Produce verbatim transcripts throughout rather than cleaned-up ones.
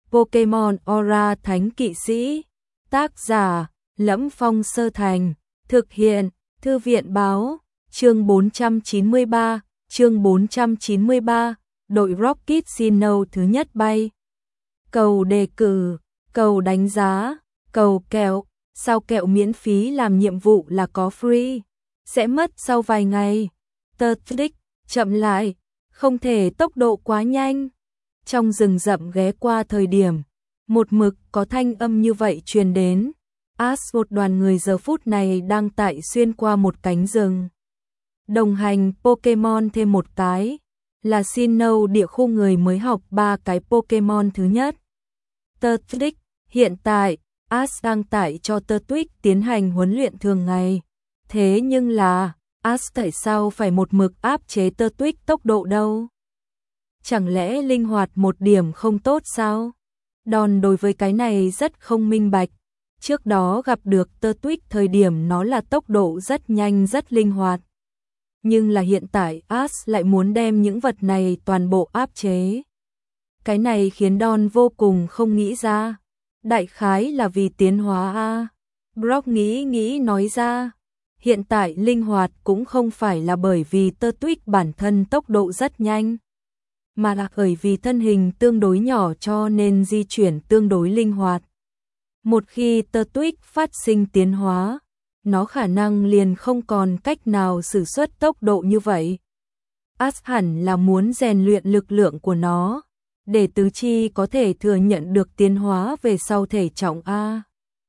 Pokemon Aura Thánh Kỵ Sĩ. Tác giả: Lẫm Phong Sơ Thành. Thực hiện: Thư viện Báo. Chương bốn trăm chín mươi ba, chương bốn trăm chín mươi ba, đội Rocket Sinnoh thứ nhất bay. Cầu đề cử, cầu đánh giá, cầu kẹo, sao kẹo miễn phí làm nhiệm vụ là có free, sẽ mất sau vài ngày. Tơ tích, chậm lại, không thể tốc độ quá nhanh. Trong rừng rậm ghé qua thời điểm, một mực có thanh âm như vậy truyền đến. Ash một đoàn người giờ phút này đang tại xuyên qua một cánh rừng. Đồng hành Pokemon thêm một cái, là Sinnoh địa khu người mới học ba cái Pokemon thứ nhất. Turtwig, hiện tại, Ash đang tại cho Turtwig tiến hành huấn luyện thường ngày. Thế nhưng là, Ash tại sao phải một mực áp chế Turtwig tốc độ đâu? Chẳng lẽ linh hoạt một điểm không tốt sao? Đòn đối với cái này rất không minh bạch. Trước đó gặp được Turtwig thời điểm nó là tốc độ rất nhanh rất linh hoạt. Nhưng là hiện tại Ash lại muốn đem những vật này toàn bộ áp chế. Cái này khiến Don vô cùng không nghĩ ra. Đại khái là vì tiến hóa a. Brock nghĩ nghĩ nói ra. Hiện tại linh hoạt cũng không phải là bởi vì Turtwig bản thân tốc độ rất nhanh, mà là bởi vì thân hình tương đối nhỏ cho nên di chuyển tương đối linh hoạt. Một khi Turtwig phát sinh tiến hóa, nó khả năng liền không còn cách nào sử xuất tốc độ như vậy. Ash hẳn là muốn rèn luyện lực lượng của nó, để tứ chi có thể thừa nhận được tiến hóa về sau thể trọng a.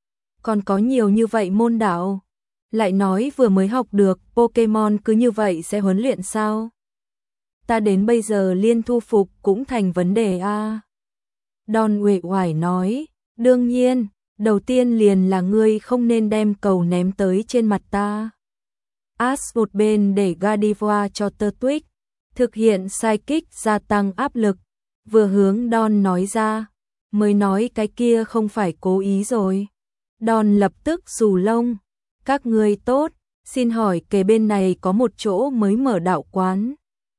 Còn có nhiều như vậy môn đạo, lại nói vừa mới học được Pokemon cứ như vậy sẽ huấn luyện sao? Ta đến bây giờ liên thu phục cũng thành vấn đề a. Don uể oải nói, đương nhiên, đầu tiên liền là ngươi không nên đem cầu ném tới trên mặt ta. Ash một bên để Gardevoir cho Turtwig, thực hiện Psychic gia tăng áp lực, vừa hướng Don nói ra, mới nói cái kia không phải cố ý rồi. Don lập tức xù lông, các ngươi tốt, xin hỏi kề bên này có một chỗ mới mở đạo quán.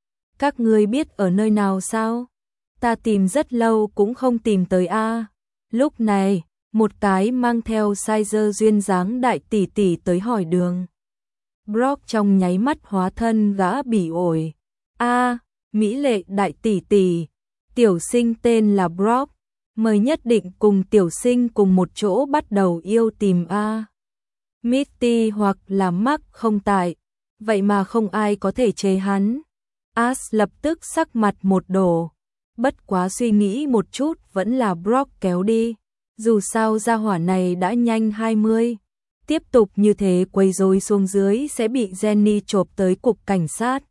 Các ngươi biết ở nơi nào sao? Ta tìm rất lâu cũng không tìm tới a. Lúc này, một cái mang theo size duyên dáng đại tỷ tỷ tới hỏi đường. Brock trong nháy mắt hóa thân gã bỉ ổi. A, mỹ lệ đại tỷ tỷ, tiểu sinh tên là Brock, mời nhất định cùng tiểu sinh cùng một chỗ bắt đầu yêu tìm a. Misty hoặc là Mark không tại, vậy mà không ai có thể chế hắn. Ash lập tức sắc mặt một đổ, bất quá suy nghĩ một chút vẫn là Brock kéo đi. Dù sao gia hỏa này đã nhanh hai mươi, tiếp tục như thế quấy rối xuống dưới sẽ bị Jenny chộp tới cục cảnh sát.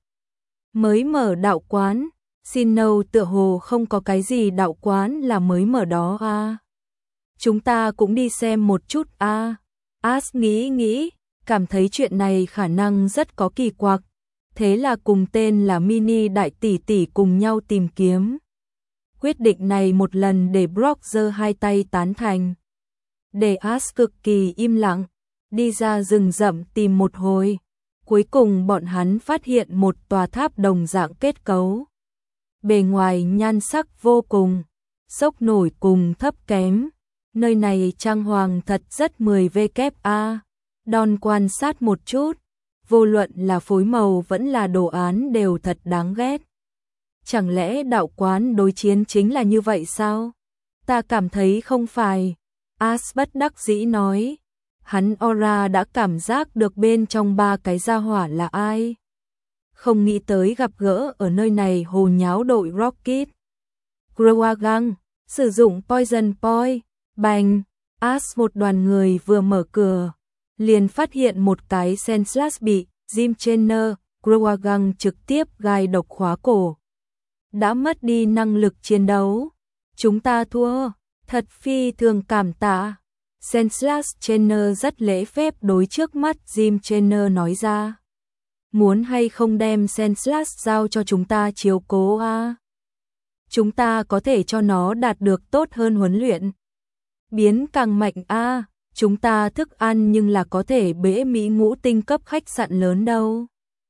Mới mở đạo quán, Sinnoh tựa hồ không có cái gì đạo quán là mới mở đó a. À. Chúng ta cũng đi xem một chút a. À. Ash nghĩ nghĩ, cảm thấy chuyện này khả năng rất có kỳ quặc, thế là cùng tên là Mini đại tỷ tỷ cùng nhau tìm kiếm. Quyết định này một lần để Brock giơ hai tay tán thành. Để Ash cực kỳ im lặng, đi ra rừng rậm tìm một hồi. Cuối cùng bọn hắn phát hiện một tòa tháp đồng dạng kết cấu. Bề ngoài nhan sắc vô cùng, sốc nổi cùng thấp kém. Nơi này trang hoàng thật rất mười vê kép a. Don quan sát một chút, vô luận là phối màu vẫn là đồ án đều thật đáng ghét. Chẳng lẽ đạo quán đối chiến chính là như vậy sao? Ta cảm thấy không phải. Ash bất đắc dĩ nói. Hắn Aura đã cảm giác được bên trong ba cái gia hỏa là ai. Không nghĩ tới gặp gỡ ở nơi này hồ nháo đội Rocket. Growagang, sử dụng Poison Point, bành. Ash một đoàn người vừa mở cửa, liền phát hiện một cái Sandslash bị Jim Trainer, Growagang trực tiếp gai độc khóa cổ. Đã mất đi năng lực chiến đấu. Chúng ta thua, thật phi thường cảm tạ. Sandslash Trainer rất lễ phép đối trước mắt Jim Trainer nói ra. Muốn hay không đem Sandslash giao cho chúng ta chiếu cố a? À? Chúng ta có thể cho nó đạt được tốt hơn huấn luyện. Biến càng mạnh a, à? Chúng ta thức ăn nhưng là có thể bế Mỹ ngũ tinh cấp khách sạn lớn đâu.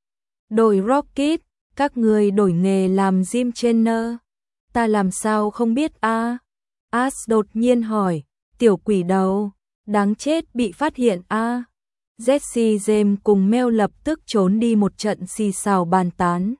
Đội Rocket, các người đổi nghề làm gym trainer. Ta làm sao không biết a? Ash đột nhiên hỏi, tiểu quỷ đầu, đáng chết bị phát hiện a. À. Jesse James cùng Mel lập tức trốn đi một trận xì xào bàn tán.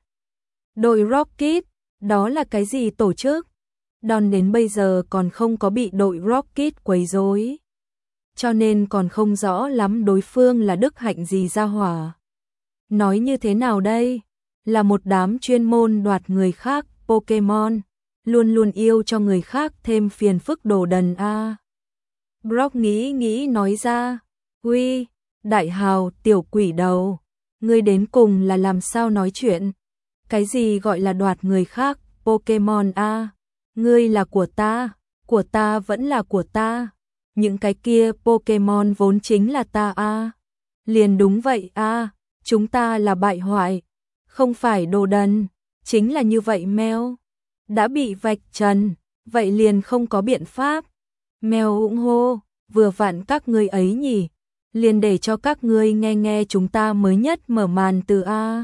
Đội Rocket, đó là cái gì tổ chức? Don đến bây giờ còn không có bị đội Rocket quấy rối, cho nên còn không rõ lắm đối phương là đức hạnh gì ra hỏa. Nói như thế nào đây? Là một đám chuyên môn đoạt người khác Pokemon, luôn luôn yêu cho người khác thêm phiền phức đồ đần a. À. Brock nghĩ nghĩ nói ra, "Uy, đại hào tiểu quỷ đầu, ngươi đến cùng là làm sao nói chuyện? Cái gì gọi là đoạt người khác Pokemon a? À? Ngươi là của ta, của ta vẫn là của ta. Những cái kia Pokemon vốn chính là ta a." À. Liền đúng vậy a, à, chúng ta là bại hoại, không phải đồ đần, chính là như vậy Mel. Đã bị vạch trần, vậy liền không có biện pháp. Mel ủng hô, vừa vặn các ngươi ấy nhỉ, liền để cho các ngươi nghe nghe chúng ta mới nhất mở màn từ A.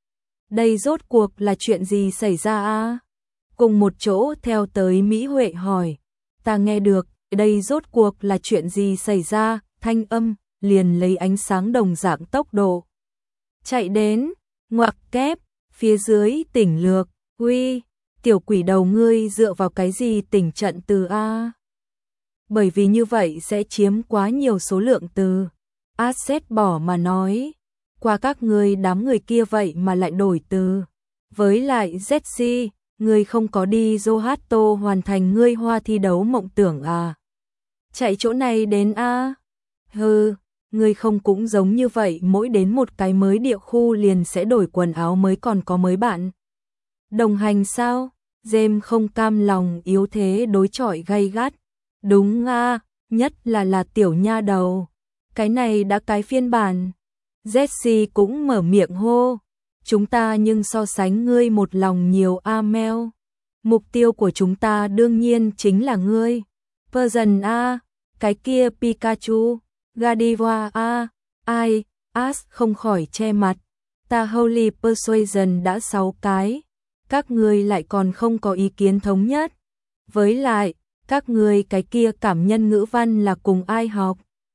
Đây rốt cuộc là chuyện gì xảy ra a? Cùng một chỗ theo tới Mỹ Huệ hỏi, ta nghe được, đây rốt cuộc là chuyện gì xảy ra, thanh âm, liền lấy ánh sáng đồng dạng tốc độ. Chạy đến, ngoặc kép, phía dưới tỉnh lược, uy, tiểu quỷ đầu ngươi dựa vào cái gì tỉnh trận từ a? Bởi vì như vậy sẽ chiếm quá nhiều số lượng từ. Asset bỏ mà nói, qua các ngươi đám người kia vậy mà lại đổi từ. Với lại Jesse, ngươi không có đi Johto hoàn thành ngươi hoa thi đấu mộng tưởng à? Chạy chỗ này đến a? Hừ, ngươi không cũng giống như vậy, mỗi đến một cái mới địa khu liền sẽ đổi quần áo mới còn có mới bạn. Đồng hành sao? James không cam lòng yếu thế đối chọi gay gắt. Đúng a, nhất là là tiểu nha đầu. Cái này đã cái phiên bản. Jesse cũng mở miệng hô. Chúng ta nhưng so sánh ngươi một lòng nhiều a Mel. Mục tiêu của chúng ta đương nhiên chính là ngươi. Persian a, cái kia Pikachu, Gardevoir a, ai, Ash không khỏi che mặt. Ta Holy Persuasion đã sáu cái. Các ngươi lại còn không có ý kiến thống nhất. Với lại, các ngươi cái kia cảm nhân ngữ văn là cùng ai học?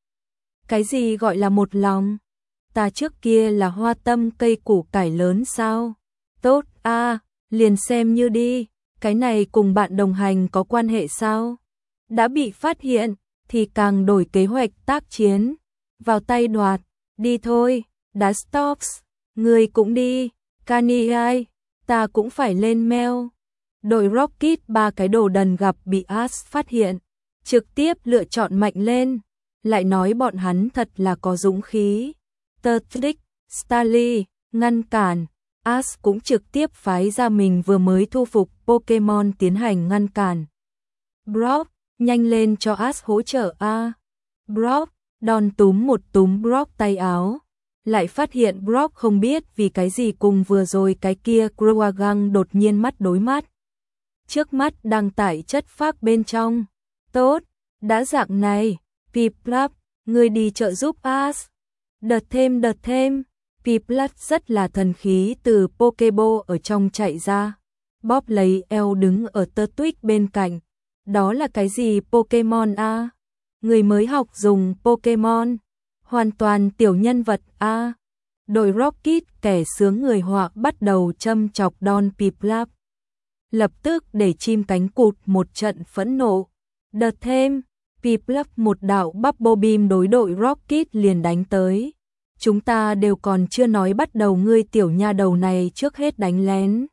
Cái gì gọi là một lòng? Ta trước kia là hoa tâm cây củ cải lớn sao? Tốt a, à, liền xem như đi, cái này cùng bạn đồng hành có quan hệ sao? Đã bị phát hiện, thì càng đổi kế hoạch tác chiến. Vào tay đoạt, đi thôi, Dustops, người cũng đi, Caniai, ta cũng phải lên Mel. Đội Rocket ba cái đồ đần gặp bị Ash phát hiện, trực tiếp lựa chọn mạnh lên, lại nói bọn hắn thật là có dũng khí. Turtwig, Starly, ngăn cản, Ash cũng trực tiếp phái ra mình vừa mới thu phục Pokemon tiến hành ngăn cản. Brock, nhanh lên cho Ash hỗ trợ a. Brock, Don túm một túm Brock tay áo, lại phát hiện Brock không biết vì cái gì cùng vừa rồi cái kia Croagunk đột nhiên mắt đối mắt. Trước mắt đang tải chất phác bên trong. Tốt, đã dạng này, Piplup, ngươi đi trợ giúp Ash. Đợt thêm đợt thêm, Piplup rất là thần khí từ Pokeball ở trong chạy ra. Bóp lấy eo đứng ở Turtwig bên cạnh. Đó là cái gì Pokemon a? À? Người mới học dùng Pokemon. Hoàn toàn tiểu nhân vật a. À? Đội Rocket kẻ sướng người họa bắt đầu châm chọc Don Piplup. Lập tức để chim cánh cụt một trận phẫn nộ. Đợt thêm, Piplup một đạo Bubble Beam đối đội Rocket liền đánh tới. Chúng ta đều còn chưa nói bắt đầu, ngươi tiểu nha đầu này trước hết đánh lén.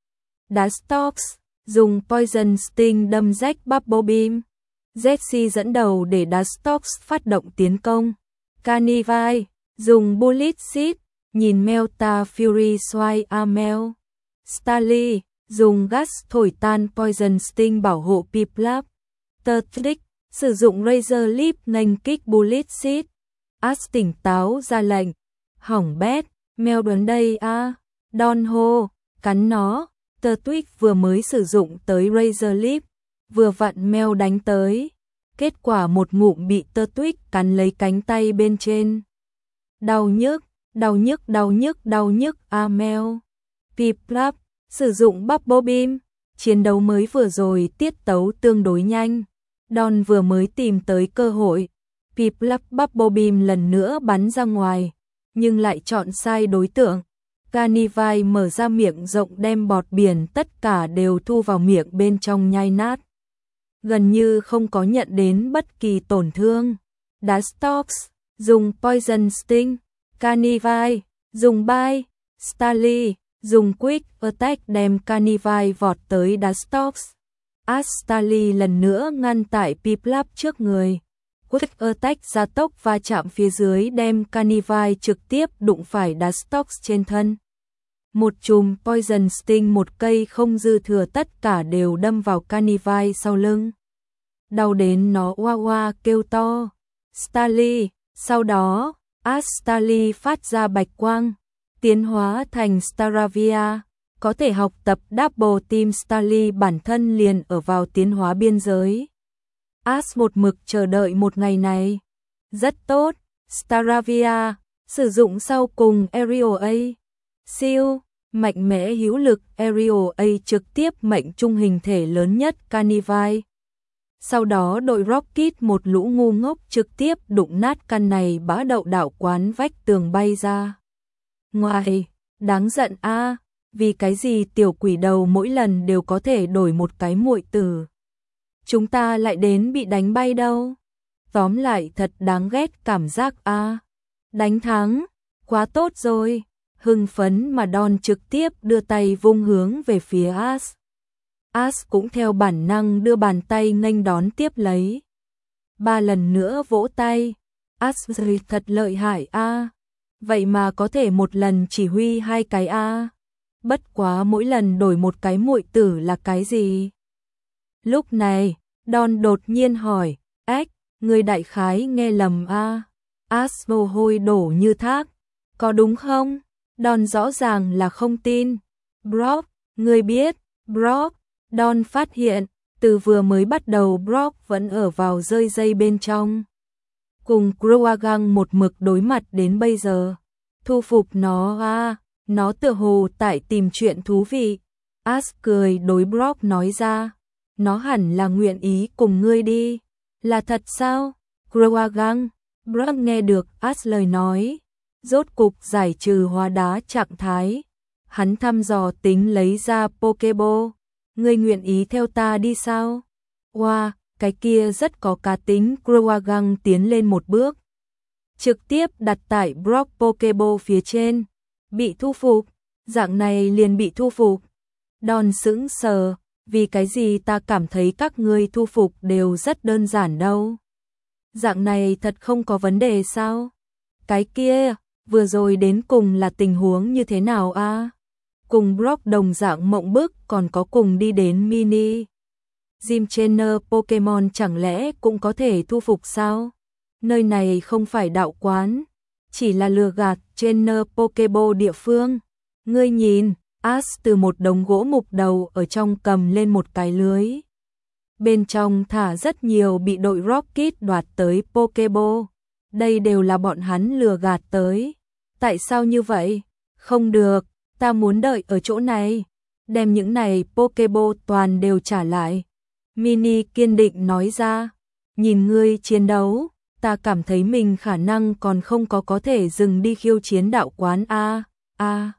Dustops, dùng Poison Sting đâm rách Bubble Beam. Jesse dẫn đầu để Dustops phát động tiến công. Carnivine, dùng Bullet Seed, nhìn Melta Fury xoay a Mel. Starly, dùng gas thổi tan Poison Sting bảo hộ Piplup. Turtwig, sử dụng Razor Leaf nghênh kích Bullet Seed. Ash tỉnh táo ra lệnh. Hỏng bét, Mel đến đây a. À. Don hô, cắn nó. Turtwig vừa mới sử dụng tới Razor Leaf, vừa vặn Mel đánh tới. Kết quả một ngụm bị Turtwig cắn lấy cánh tay bên trên. Đau nhức, đau nhức, đau nhức, đau nhức a Mel. Piplup, sử dụng Bubble Beam. Chiến đấu mới vừa rồi tiết tấu tương đối nhanh. Don vừa mới tìm tới cơ hội, Pip lắp Bubble Beam lần nữa bắn ra ngoài, nhưng lại chọn sai đối tượng. Ganivai mở ra miệng rộng đem bọt biển tất cả đều thu vào miệng bên trong nhai nát. Gần như không có nhận đến bất kỳ tổn thương. Dastox dùng Poison Sting, Ganivai dùng Bite, Starly dùng Quick Attack đem Ganivai vọt tới Dastox. Starly lần nữa ngăn tại Piplup trước người. Quick Attack gia tốc va chạm phía dưới đem Ganivai trực tiếp đụng phải Dastox trên thân. Một chùm Poison Sting một cây không dư thừa tất cả đều đâm vào Ganivai sau lưng. Đau đến nó oa oa kêu to. Starly, sau đó, Starly phát ra bạch quang, tiến hóa thành Staravia, có thể học tập Double Team. Starly bản thân liền ở vào tiến hóa biên giới. As một mực chờ đợi một ngày này. Rất tốt, Staravia, sử dụng sau cùng Aerial A. Siêu, mạnh mẽ hữu lực Aerial A trực tiếp mệnh trung hình thể lớn nhất Ganivai. Sau đó đội Rocket một lũ ngu ngốc trực tiếp đụng nát căn này bã đậu đạo quán vách tường bay ra. Ngoài, đáng giận a, à, vì cái gì tiểu quỷ đầu mỗi lần đều có thể đổi một cái muội tử. Chúng ta lại đến bị đánh bay đâu. Tóm lại thật đáng ghét cảm giác a. À. Đánh thắng, quá tốt rồi. Hưng phấn mà Don trực tiếp đưa tay vung hướng về phía As. As cũng theo bản năng đưa bàn tay nghênh đón tiếp lấy. Ba lần nữa vỗ tay. As thật lợi hại a. À. Vậy mà có thể một lần chỉ huy hai cái a. À. Bất quá mỗi lần đổi một cái muội tử là cái gì? Lúc này, Don đột nhiên hỏi, ếch, người đại khái nghe lầm a. À. As mồ hôi đổ như thác. Có đúng không? Don rõ ràng là không tin. Brock, người biết, Brock. Don phát hiện, từ vừa mới bắt đầu Brock vẫn ở vào rơi dây bên trong. Cùng Croagang một mực đối mặt đến bây giờ. Thu phục nó à, nó tựa hồ tại tìm chuyện thú vị. As cười đối Brock nói ra, nó hẳn là nguyện ý cùng ngươi đi. Là thật sao? Croagang, Brock nghe được As lời nói. Rốt cục giải trừ hóa đá trạng thái. Hắn thăm dò tính lấy ra Pokeball. Ngươi nguyện ý theo ta đi sao? Wow, cái kia rất có cá tính. Croagang tiến lên một bước, trực tiếp đặt tại Brock Pokeball phía trên. Bị thu phục, dạng này liền bị thu phục. Don sững sờ, vì cái gì ta cảm thấy các ngươi thu phục đều rất đơn giản đâu. Dạng này thật không có vấn đề sao? Cái kia, vừa rồi đến cùng là tình huống như thế nào a? À? Cùng Brock đồng dạng mộng bức còn có cùng đi đến mini Gym Trainer Pokemon chẳng lẽ cũng có thể thu phục sao? Nơi này không phải đạo quán, chỉ là lừa gạt Trainer Pokeball địa phương. Ngươi nhìn, As từ một đống gỗ mục đầu ở trong cầm lên một cái lưới. Bên trong thả rất nhiều bị đội Rocket đoạt tới Pokeball. Đây đều là bọn hắn lừa gạt tới. Tại sao như vậy? Không được. Ta muốn đợi ở chỗ này, đem những này Pokeball toàn đều trả lại. Mini kiên định nói ra, nhìn ngươi chiến đấu, ta cảm thấy mình khả năng còn không có có thể dừng đi khiêu chiến đạo quán a. A.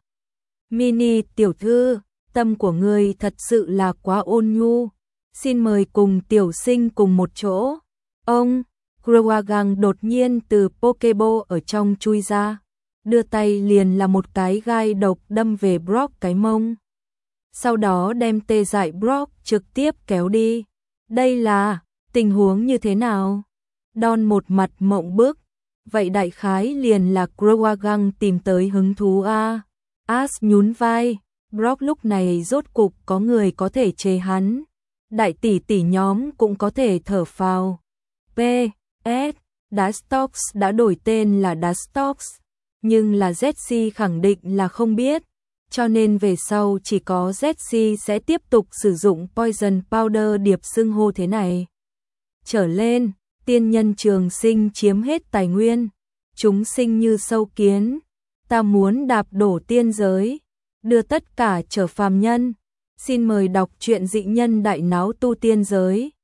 Mini tiểu thư, tâm của ngươi thật sự là quá ôn nhu. Xin mời cùng tiểu sinh cùng một chỗ. Ông, Croagang đột nhiên từ Pokeball ở trong chui ra. Đưa tay liền là một cái gai độc đâm về Brock cái mông. Sau đó đem tê dại Brock trực tiếp kéo đi. Đây là tình huống như thế nào? Don một mặt mộng bức. Vậy đại khái liền là Croagang tìm tới hứng thú a. As nhún vai. Brock lúc này rốt cục có người có thể chế hắn. Đại tỷ tỷ nhóm cũng có thể thở phào. P. S. Dastox đã đổi tên là Dastox. Nhưng là Jessie khẳng định là không biết, cho nên về sau chỉ có Jessie sẽ tiếp tục sử dụng Poison Powder điệp xưng hô thế này. Trở lên, tiên nhân trường sinh chiếm hết tài nguyên, chúng sinh như sâu kiến, ta muốn đạp đổ tiên giới, đưa tất cả trở phàm nhân. Xin mời đọc truyện dị nhân đại náo tu tiên giới.